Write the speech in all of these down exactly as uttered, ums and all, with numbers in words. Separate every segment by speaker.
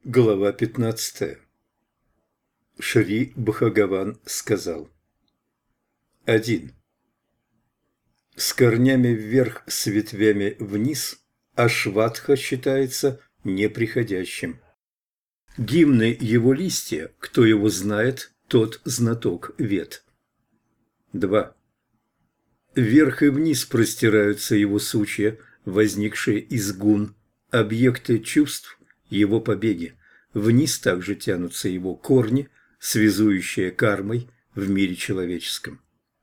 Speaker 1: Глава пятнадцатая. Шри Бхагаван сказал: один. С корнями вверх, с ветвями вниз, Ашватха считается неприходящим. Гимны его листья, кто его знает, тот знаток вед. два. Вверх и вниз простираются его сучья, возникшие из гун, объекты чувств, его побеги. Вниз также тянутся его корни, связующие кармой в мире человеческом.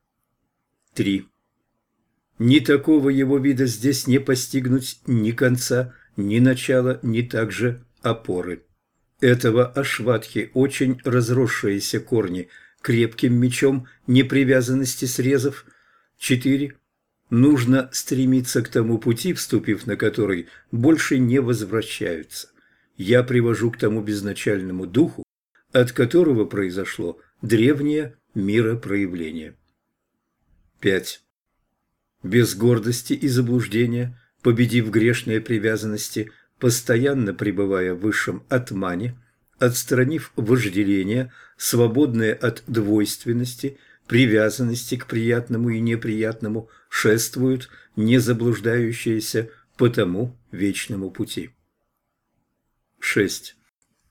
Speaker 1: три. Ни такого его вида здесь не постигнуть ни конца, ни начала, ни также опоры. Этого Ашватхи очень разросшиеся корни крепким мечом непривязанности срезов. четыре. Нужно стремиться к тому пути, вступив на который, больше не возвращаются. Я привожу к тому безначальному духу, от которого произошло древнее миропроявление. пять. Без гордости и заблуждения, победив грешные привязанности, постоянно пребывая в высшем атмане, отстранив вожделение, свободное от двойственности, привязанности к приятному и неприятному, шествуют не заблуждающиеся по тому вечному пути. шесть.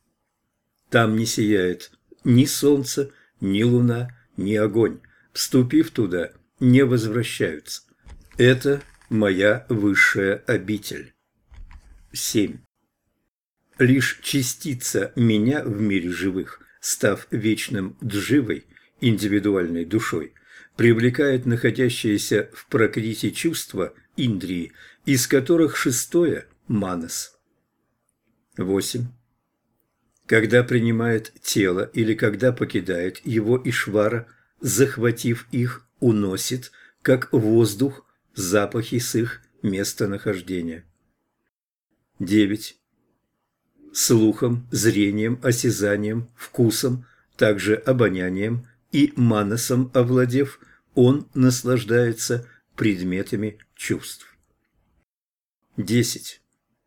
Speaker 1: Там не сияет ни солнце, ни луна, ни огонь. Вступив туда, не возвращаются. Это моя высшая обитель. семь. Лишь частица меня в мире живых, став вечным дживой, индивидуальной душой, привлекает находящиеся в пракрити чувства индрии, из которых шестое – манас. восемь. Когда принимает тело или когда покидает его Ишвара, захватив их, уносит, как воздух, запахи с их местонахождения. девять. Слухом, зрением, осязанием, вкусом, также обонянием и манасом овладев, он наслаждается предметами чувств. десять.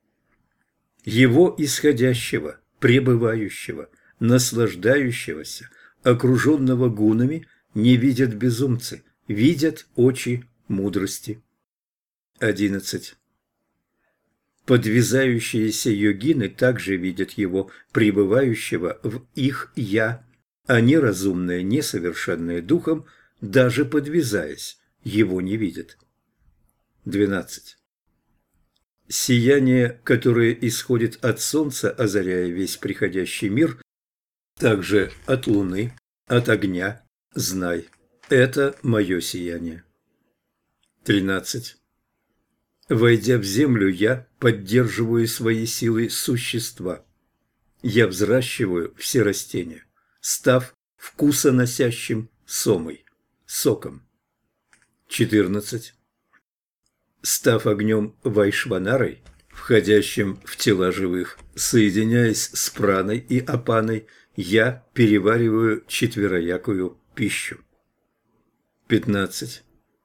Speaker 1: Его исходящего, пребывающего, наслаждающегося, окруженного гунами, не видят безумцы, видят очи мудрости. одиннадцать. Подвязающиеся йогины также видят его, пребывающего в их «я», а неразумные, несовершенные духом, даже подвязаясь, его не видят. двенадцать. Сияние, которое исходит от солнца, озаряя весь приходящий мир, также от луны, от огня, знай, это мое сияние. тринадцать. Войдя в землю, я поддерживаю своей силой существа. Я взращиваю все растения, став вкусоносящим сомой, соком. четырнадцать. Став огнем Вайшванарой, входящим в тела живых, соединяясь с праной и апаной, я перевариваю четвероякую пищу. пятнадцать.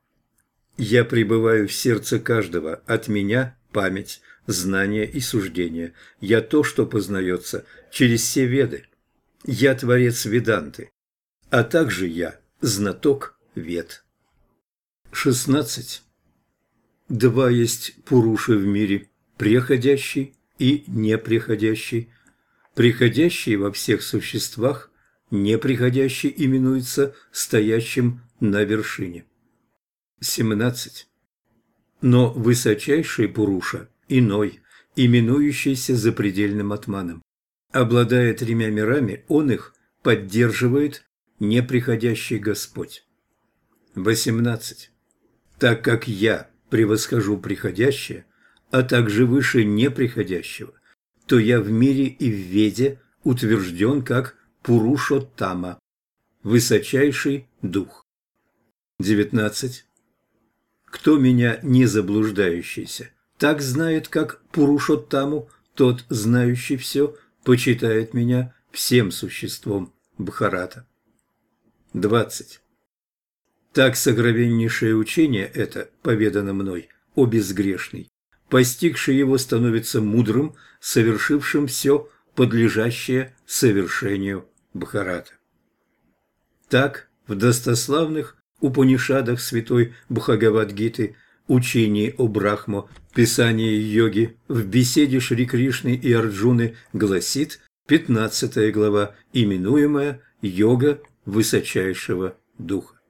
Speaker 1: Я пребываю в сердце каждого, от меня память, знание и суждение. Я то, что познается через все веды. Я творец веданты, а также я знаток вед. шестнадцать. Два есть пуруши в мире, преходящий и непреходящий. Приходящий во всех существах, неприходящий именуется стоящим на вершине. семнадцать. Но высочайший Пуруша, иной, именующийся запредельным атманом. Обладая тремя мирами, он их поддерживает неприходящий Господь. восемнадцать. Так как я превосхожу приходящее, а также выше неприходящего, то я в мире и в веде утвержден как Пурушоттама, высочайший дух. девятнадцать. Кто меня не заблуждающийся, так знает, как Пурушоттаму, тот, знающий все, почитает меня всем существом Бхарата. двадцать. Так сокровеннейшее учение это поведано мной, о безгрешный. Постигший его становится мудрым, совершившим все подлежащее совершению Бхарата. Так, в достославных Упанишадах Святой Бхагавад-гиты, учении о Брахмо, писании йоги, в беседе Шри Кришны и Арджуны гласит пятнадцатая глава, именуемая «Йога высочайшего духа».